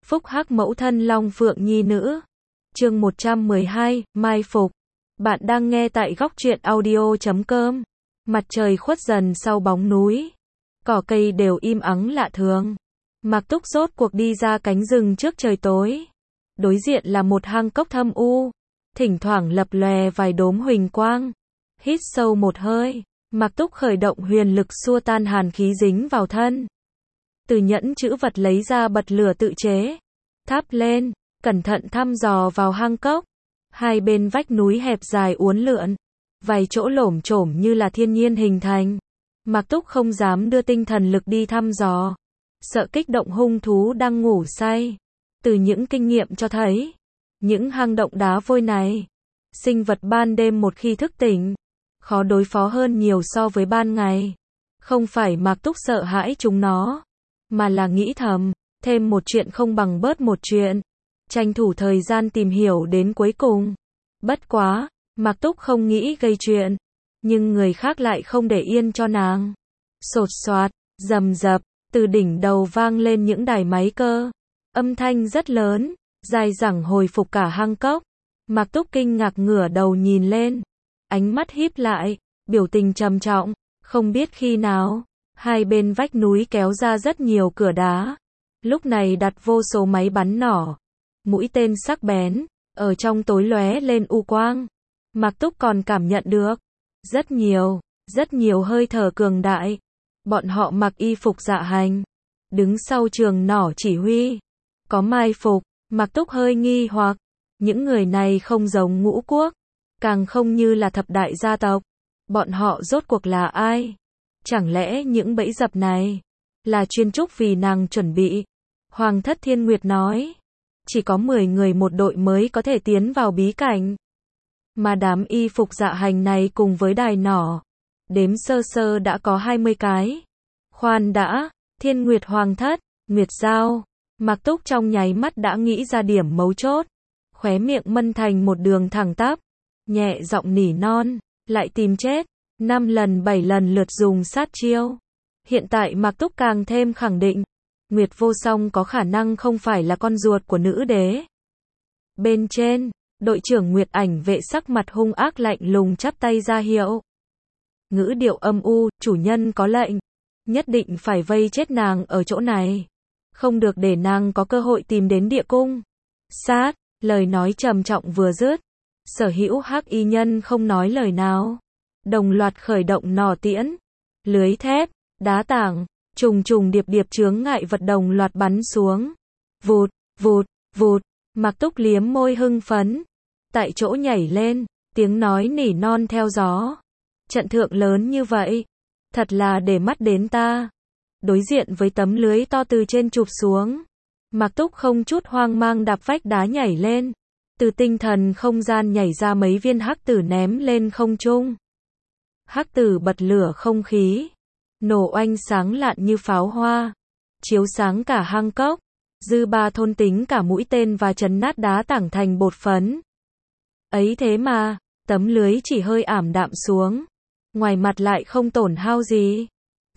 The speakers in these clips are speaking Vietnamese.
Phúc hắc mẫu thân Long Phượng Nhi nữ. Chương 112, Mai Phục. Bạn đang nghe tại góc truyện audio.com. Mặt trời khuất dần sau bóng núi. Cỏ cây đều im ắng lạ thường. Mạc Túc rốt cuộc đi ra cánh rừng trước trời tối. Đối diện là một hang cốc thâm u. Thỉnh thoảng lập lòe vài đốm huỳnh quang. Hít sâu một hơi. Mạc Túc khởi động huyền lực xua tan hàn khí dính vào thân. Từ nhẫn chữ vật lấy ra bật lửa tự chế. Thắp lên, cẩn thận thăm dò vào hang cốc. Hai bên vách núi hẹp dài uốn lượn. Vài chỗ lổm chổm như là thiên nhiên hình thành. Mạc Túc không dám đưa tinh thần lực đi thăm dò. Sợ kích động hung thú đang ngủ say. Từ những kinh nghiệm cho thấy, những hang động đá vôi này, sinh vật ban đêm một khi thức tỉnh, khó đối phó hơn nhiều so với ban ngày. Không phải Mạc Túc sợ hãi chúng nó, mà là nghĩ thầm, thêm một chuyện không bằng bớt một chuyện. Tranh thủ thời gian tìm hiểu đến cuối cùng. Bất quá, Mạc Túc không nghĩ gây chuyện, nhưng người khác lại không để yên cho nàng. Sột soạt, rầm rập, từ đỉnh đầu vang lên những đài máy cơ. Âm thanh rất lớn, dài dẳng hồi phục cả hang cốc. Mạc Túc kinh ngạc ngửa đầu nhìn lên. Ánh mắt híp lại, biểu tình trầm trọng. Không biết khi nào, hai bên vách núi kéo ra rất nhiều cửa đá. Lúc này đặt vô số máy bắn nỏ. Mũi tên sắc bén, ở trong tối lóe lên u quang. Mạc Túc còn cảm nhận được rất nhiều hơi thở cường đại. Bọn họ mặc y phục dạ hành, đứng sau trường nỏ chỉ huy. Có mai phục, Mạc Túc hơi nghi hoặc. Những người này không giống ngũ quốc, càng không như là thập đại gia tộc. Bọn họ rốt cuộc là ai? Chẳng lẽ những bẫy dập này là chuyên trúc vì nàng chuẩn bị? Hoàng thất Thiên Nguyệt nói, chỉ có 10 người một đội mới có thể tiến vào bí cảnh. Mà đám y phục dạ hành này cùng với đài nỏ, đếm sơ sơ đã có 20 cái. Khoan đã, Thiên Nguyệt Hoàng thất, Nguyệt Giao. Mạc Túc trong nháy mắt đã nghĩ ra điểm mấu chốt. Khóe miệng mân thành một đường thẳng tắp. Nhẹ giọng nỉ non, lại tìm chết. 5 lần 7 lần lượt dùng sát chiêu. Hiện tại Mạc Túc càng thêm khẳng định, Nguyệt Vô Song có khả năng không phải là con ruột của nữ đế. Bên trên, đội trưởng Nguyệt Ảnh vệ sắc mặt hung ác lạnh lùng chắp tay ra hiệu. Ngữ điệu âm u, chủ nhân có lệnh. Nhất định phải vây chết nàng ở chỗ này. Không được để nàng có cơ hội tìm đến địa cung. Sát, lời nói trầm trọng vừa dứt. Sở hữu hắc y nhân không nói lời nào. Đồng loạt khởi động nỏ tiễn, lưới thép, đá tảng, trùng trùng điệp điệp chướng ngại vật đồng loạt bắn xuống. Vụt, vụt, vụt, Mạc Túc liếm môi hưng phấn. Tại chỗ nhảy lên, tiếng nói nỉ non theo gió. Trận thượng lớn như vậy, thật là để mắt đến ta. Đối diện với tấm lưới to từ trên chụp xuống, Mạc Túc không chút hoang mang đạp vách đá nhảy lên. Từ tinh thần không gian nhảy ra mấy viên hắc tử ném lên không trung. Hắc tử bật lửa không khí, nổ oanh sáng lạn như pháo hoa, chiếu sáng cả hang cốc, dư ba thôn tính cả mũi tên và chấn nát đá tảng thành bột phấn. Ấy thế mà, tấm lưới chỉ hơi ảm đạm xuống, ngoài mặt lại không tổn hao gì.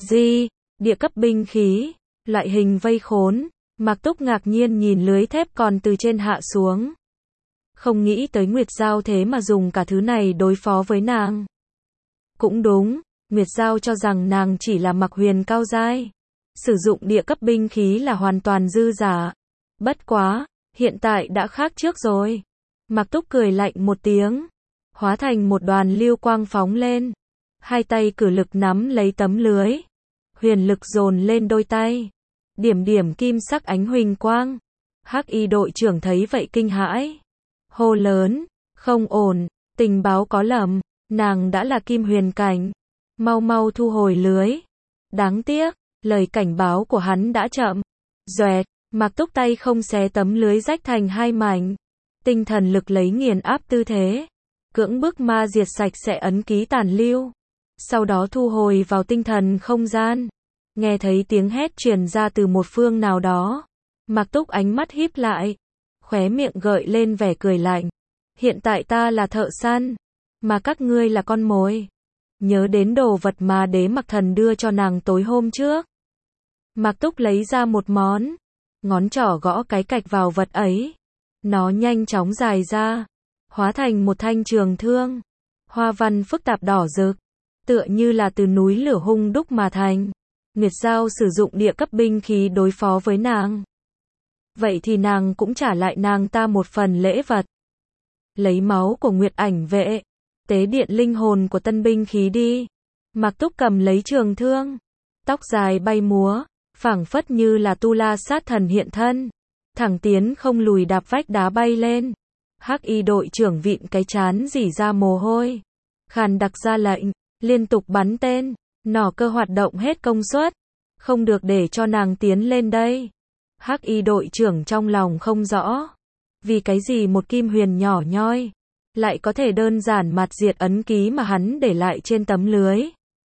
Địa cấp binh khí, loại hình vây khốn. Mạc Túc ngạc nhiên nhìn lưới thép còn từ trên hạ xuống. Không nghĩ tới Nguyệt Giao thế mà dùng cả thứ này đối phó với nàng. Cũng đúng, Nguyệt Giao cho rằng nàng chỉ là mặc huyền cao giai. Sử dụng địa cấp binh khí là hoàn toàn dư giả. Bất quá, hiện tại đã khác trước rồi. Mạc Túc cười lạnh một tiếng, hóa thành một đoàn lưu quang phóng lên. Hai tay cử lực nắm lấy tấm lưới. Huyền lực dồn lên đôi tay. Điểm điểm kim sắc ánh huỳnh quang. Hắc y đội trưởng thấy vậy kinh hãi. Hô lớn, không ổn, tình báo có lầm, nàng đã là kim huyền cảnh. Mau mau thu hồi lưới. Đáng tiếc, lời cảnh báo của hắn đã chậm. Doẹt, Mạc Túc tay không xé tấm lưới rách thành hai mảnh. Tinh thần lực lấy nghiền áp tư thế. Cưỡng bức ma diệt sạch sẽ ấn ký tàn lưu. Sau đó thu hồi vào tinh thần không gian. Nghe thấy tiếng hét truyền ra từ một phương nào đó. Mạc Túc ánh mắt híp lại. Khóe miệng gợi lên vẻ cười lạnh. Hiện tại ta là thợ săn, mà các ngươi là con mồi. Nhớ đến đồ vật mà Đế Mặc Thần đưa cho nàng tối hôm trước. Mạc Túc lấy ra một món ngón trỏ gõ cái cạch vào vật ấy. Nó nhanh chóng dài ra, hóa thành một thanh trường thương. Hoa văn phức tạp đỏ rực, tựa như là từ núi lửa hung đúc mà thành. Nguyệt Giao sử dụng địa cấp binh khí đối phó với nàng. Vậy thì nàng cũng trả lại nàng ta một phần lễ vật. Lấy máu của Nguyệt Ảnh Vệ, tế điện linh hồn của tân binh khí đi. Mạc Túc cầm lấy trường thương, tóc dài bay múa, phảng phất như là Tu La sát thần hiện thân. Thẳng tiến không lùi đạp vách đá bay lên. Hắc y đội trưởng vịn cái trán rỉ ra mồ hôi. Khàn đặc ra lệnh, liên tục bắn tên, nỏ cơ hoạt động hết công suất. Không được để cho nàng tiến lên đây. Hắc y đội trưởng trong lòng không rõ. Vì cái gì một kim huyền nhỏ nhoi lại có thể đơn giản mạt diệt ấn ký mà hắn để lại trên tấm lưới.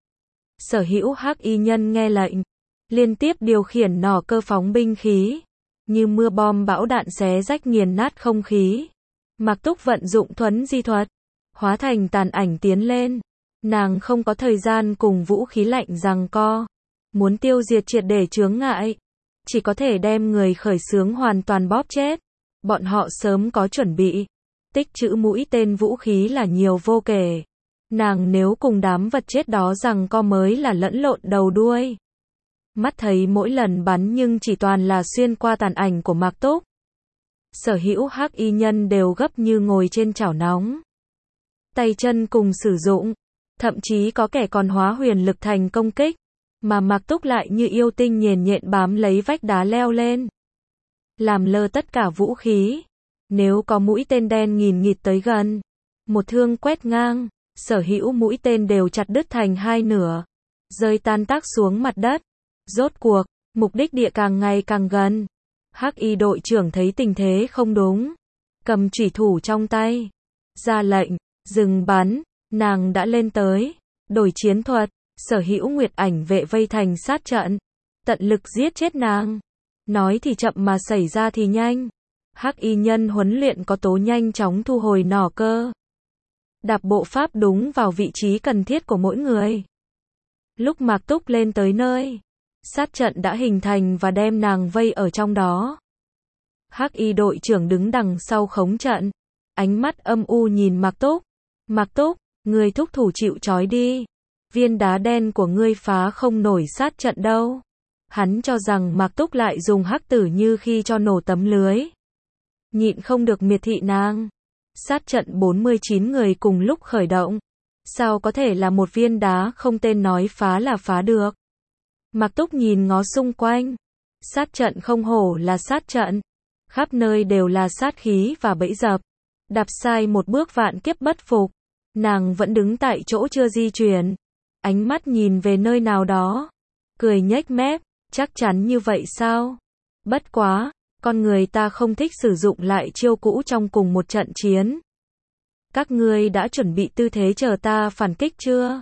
Sở hữu hắc y nhân nghe lệnh, liên tiếp điều khiển nỏ cơ phóng binh khí, như mưa bom bão đạn xé rách nghiền nát không khí. Mạc Túc vận dụng thuấn di thuật, hóa thành tàn ảnh tiến lên. Nàng không có thời gian cùng vũ khí lạnh giằng co, muốn tiêu diệt triệt để chướng ngại, chỉ có thể đem người khởi xướng hoàn toàn bóp chết. Bọn họ sớm có chuẩn bị, tích trữ mũi tên vũ khí là nhiều vô kể. Nàng nếu cùng đám vật chết đó giằng co mới là lẫn lộn đầu đuôi. Mắt thấy mỗi lần bắn nhưng chỉ toàn là xuyên qua tàn ảnh của Mạc Túc. Sở hữu hắc y nhân đều gấp như ngồi trên chảo nóng. Tay chân cùng sử dụng, thậm chí có kẻ còn hóa huyền lực thành công kích, mà Mạc Túc lại như yêu tinh nhền nhện bám lấy vách đá leo lên, làm lơ tất cả vũ khí. Nếu có mũi tên đen nghìn nghịt tới gần, một thương quét ngang, sở hữu mũi tên đều chặt đứt thành hai nửa, rơi tan tác xuống mặt đất. Rốt cuộc, mục đích địa càng ngày càng gần. Hắc y đội trưởng thấy tình thế không đúng, cầm chủy thủ trong tay, ra lệnh, dừng bắn. Nàng đã lên tới, đổi chiến thuật, sở hữu Nguyệt Ảnh Vệ vây thành sát trận, tận lực giết chết nàng. Nói thì chậm mà xảy ra thì nhanh. Hắc y nhân huấn luyện có tố nhanh chóng thu hồi nỏ cơ, đạp bộ pháp đúng vào vị trí cần thiết của mỗi người. Lúc Mạc Túc lên tới nơi, sát trận đã hình thành và đem nàng vây ở trong đó. Hắc y đội trưởng đứng đằng sau khống trận, ánh mắt âm u nhìn Mạc Túc. Mạc Túc, ngươi thúc thủ chịu trói đi. Viên đá đen của ngươi phá không nổi sát trận đâu. Hắn cho rằng Mạc Túc lại dùng hắc tử như khi cho nổ tấm lưới. Nhịn không được miệt thị nàng. Sát trận 49 người cùng lúc khởi động. Sao có thể là một viên đá không tên nói phá là phá được. Mạc Túc nhìn ngó xung quanh. Sát trận không hổ là sát trận. Khắp nơi đều là sát khí và bẫy dập. Đạp sai một bước vạn kiếp bất phục. Nàng vẫn đứng tại chỗ chưa di chuyển. Ánh mắt nhìn về nơi nào đó. Cười nhếch mép. Chắc chắn như vậy sao? Bất quá, con người ta không thích sử dụng lại chiêu cũ trong cùng một trận chiến. Các ngươi đã chuẩn bị tư thế chờ ta phản kích chưa?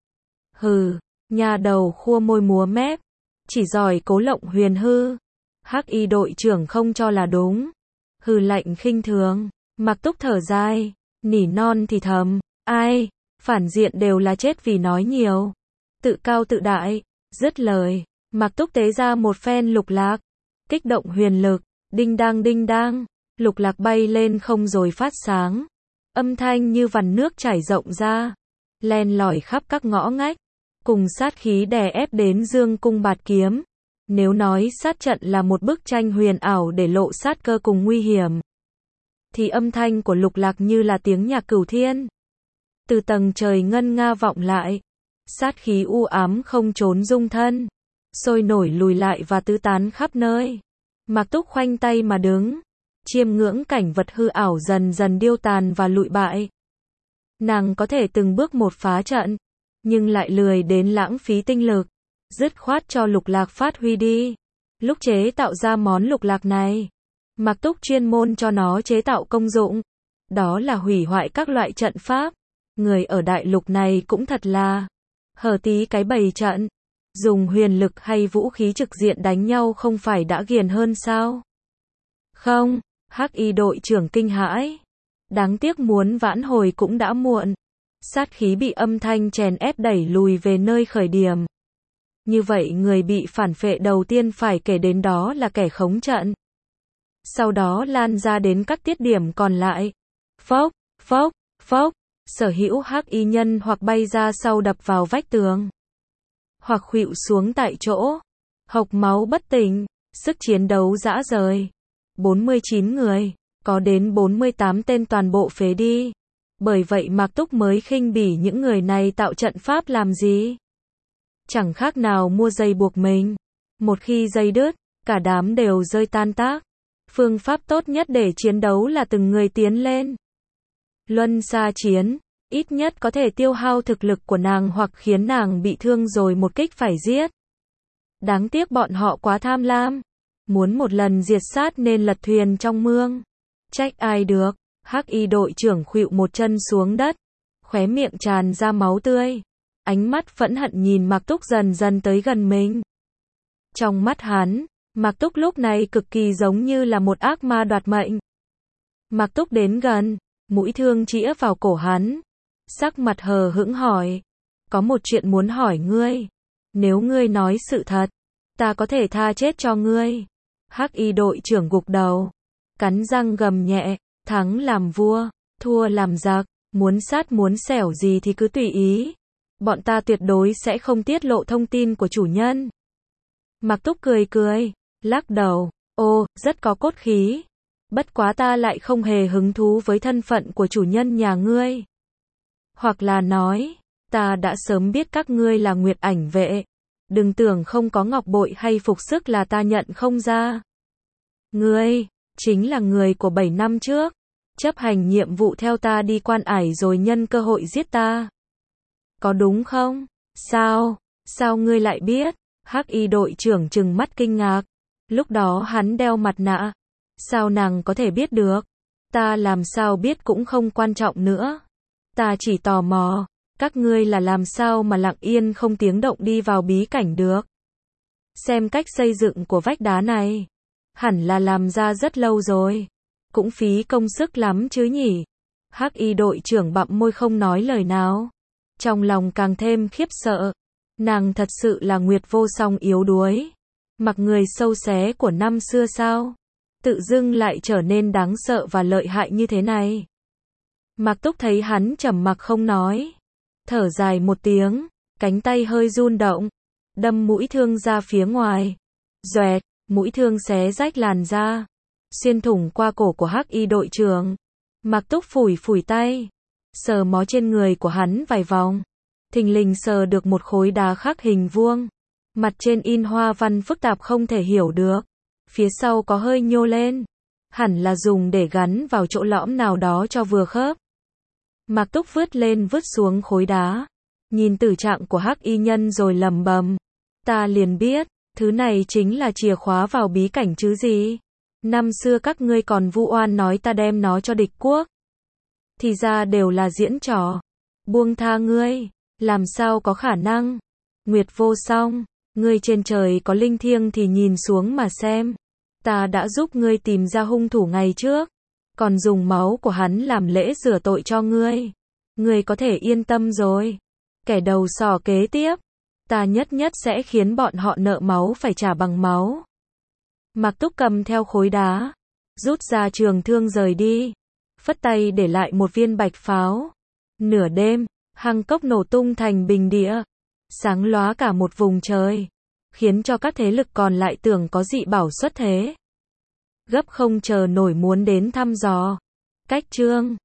Hừ, nhà đầu khua môi múa mép. Chỉ giỏi cố lộng huyền hư. Hắc y đội trưởng không cho là đúng. Hừ lạnh khinh thường. Mạc Túc thở dài, nỉ non thì thầm. Ai, phản diện đều là chết vì nói nhiều. Tự cao tự đại. Dứt lời, Mạc Túc tế ra một phen lục lạc. Kích động huyền lực. Đinh đang, lục lạc bay lên không rồi phát sáng. Âm thanh như vằn nước chảy rộng ra, len lỏi khắp các ngõ ngách, cùng sát khí đè ép đến dương cung bạt kiếm. Nếu nói sát trận là một bức tranh huyền ảo để lộ sát cơ cùng nguy hiểm, thì âm thanh của lục lạc như là tiếng nhạc cửu thiên. Từ tầng trời ngân nga vọng lại, sát khí u ám không trốn dung thân, sôi nổi lùi lại và tứ tán khắp nơi. Mạc Túc khoanh tay mà đứng, chiêm ngưỡng cảnh vật hư ảo dần dần điêu tàn và lụi bại. Nàng có thể từng bước một phá trận, nhưng lại lười đến lãng phí tinh lực, dứt khoát cho lục lạc phát huy đi. Lúc chế tạo ra món lục lạc này, Mạc Túc chuyên môn cho nó chế tạo công dụng, đó là hủy hoại các loại trận pháp. Người ở đại lục này cũng thật là hở tí cái bày trận. Dùng huyền lực hay vũ khí trực diện đánh nhau không phải đã ghiền hơn sao? Không, Hắc y đội trưởng kinh hãi. Đáng tiếc muốn vãn hồi cũng đã muộn. Sát khí bị âm thanh chèn ép đẩy lùi về nơi khởi điểm. Như vậy người bị phản phệ đầu tiên phải kể đến đó là kẻ khống trận. Sau đó lan ra đến các tiết điểm còn lại. Phốc, phốc, phốc, sở hữu hắc y nhân hoặc bay ra sau đập vào vách tường, hoặc khuỵu xuống tại chỗ, hộc máu bất tỉnh, sức chiến đấu rã rời. 49 người, có đến 48 tên toàn bộ phế đi. Bởi vậy Mạc Túc mới khinh bỉ những người này tạo trận pháp làm gì. Chẳng khác nào mua dây buộc mình. Một khi dây đứt, cả đám đều rơi tan tác. Phương pháp tốt nhất để chiến đấu là từng người tiến lên. Luân xa chiến, ít nhất có thể tiêu hao thực lực của nàng hoặc khiến nàng bị thương rồi một kích phải giết. Đáng tiếc bọn họ quá tham lam, muốn một lần diệt sát nên lật thuyền trong mương. Trách ai được, hắc y đội trưởng khuỵu một chân xuống đất, khóe miệng tràn ra máu tươi. Ánh mắt phẫn hận nhìn Mạc Túc dần dần tới gần mình. Trong mắt hắn, Mạc Túc lúc này cực kỳ giống như là một ác ma đoạt mệnh. Mạc Túc đến gần, mũi thương chĩa vào cổ hắn. Sắc mặt hờ hững hỏi. Có một chuyện muốn hỏi ngươi. Nếu ngươi nói sự thật, ta có thể tha chết cho ngươi. Hắc y đội trưởng gục đầu, cắn răng gầm nhẹ, thắng làm vua, thua làm giặc, muốn sát muốn xẻo gì thì cứ tùy ý. Bọn ta tuyệt đối sẽ không tiết lộ thông tin của chủ nhân. Mạc Túc cười cười, lắc đầu, ô, rất có cốt khí. Bất quá ta lại không hề hứng thú với thân phận của chủ nhân nhà ngươi. Hoặc là nói, ta đã sớm biết các ngươi là Nguyệt Ảnh vệ. Đừng tưởng không có ngọc bội hay phục sức là ta nhận không ra. Ngươi, chính là người của 7 năm trước. Chấp hành nhiệm vụ theo ta đi Quan Ải rồi nhân cơ hội giết ta. Có đúng không? Sao ngươi lại biết? Hắc y đội trưởng trừng mắt kinh ngạc. Lúc đó hắn đeo mặt nạ. Sao nàng có thể biết được? Ta làm sao biết cũng không quan trọng nữa. Ta chỉ tò mò, các ngươi là làm sao mà lặng yên không tiếng động đi vào bí cảnh được. Xem cách xây dựng của vách đá này, hẳn là làm ra rất lâu rồi. Cũng phí công sức lắm chứ nhỉ? Hắc y đội trưởng bặm môi không nói lời nào. Trong lòng càng thêm khiếp sợ. Nàng thật sự là Nguyệt Vô Song yếu đuối. Mặc người sâu xé của năm xưa sao? Tự dưng lại trở nên đáng sợ và lợi hại như thế này. Mạc Túc thấy hắn trầm mặc không nói. Thở dài một tiếng, cánh tay hơi run động. Đâm mũi thương ra phía ngoài. Doẹt, mũi thương xé rách làn da. Xuyên thủng qua cổ của hắc y đội trưởng. Mạc Túc phủi phủi tay. Sờ mó trên người của hắn vài vòng. Thình lình sờ được một khối đá khắc hình vuông. Mặt trên in hoa văn phức tạp không thể hiểu được. Phía sau có hơi nhô lên. Hẳn là dùng để gắn vào chỗ lõm nào đó cho vừa khớp. Mạc Túc vứt lên vứt xuống khối đá. Nhìn tử trạng của hắc y nhân rồi lầm bầm. Ta liền biết, thứ này chính là chìa khóa vào bí cảnh chứ gì. Năm xưa các ngươi còn vu oan nói ta đem nó cho địch quốc. Thì ra đều là diễn trò. Buông tha ngươi, làm sao có khả năng. Nguyệt Vô Song, ngươi trên trời có linh thiêng thì nhìn xuống mà xem. Ta đã giúp ngươi tìm ra hung thủ ngày trước. Còn dùng máu của hắn làm lễ rửa tội cho ngươi. Ngươi có thể yên tâm rồi. Kẻ đầu sỏ kế tiếp, ta nhất nhất sẽ khiến bọn họ nợ máu phải trả bằng máu. Mạc Túc cầm theo khối đá, rút ra trường thương rời đi, phất tay để lại một viên bạch pháo. Nửa đêm, hang cốc nổ tung thành bình địa, sáng lóa cả một vùng trời, khiến cho các thế lực còn lại tưởng có dị bảo xuất thế. Gấp không chờ nổi muốn đến thăm dò. Cách chương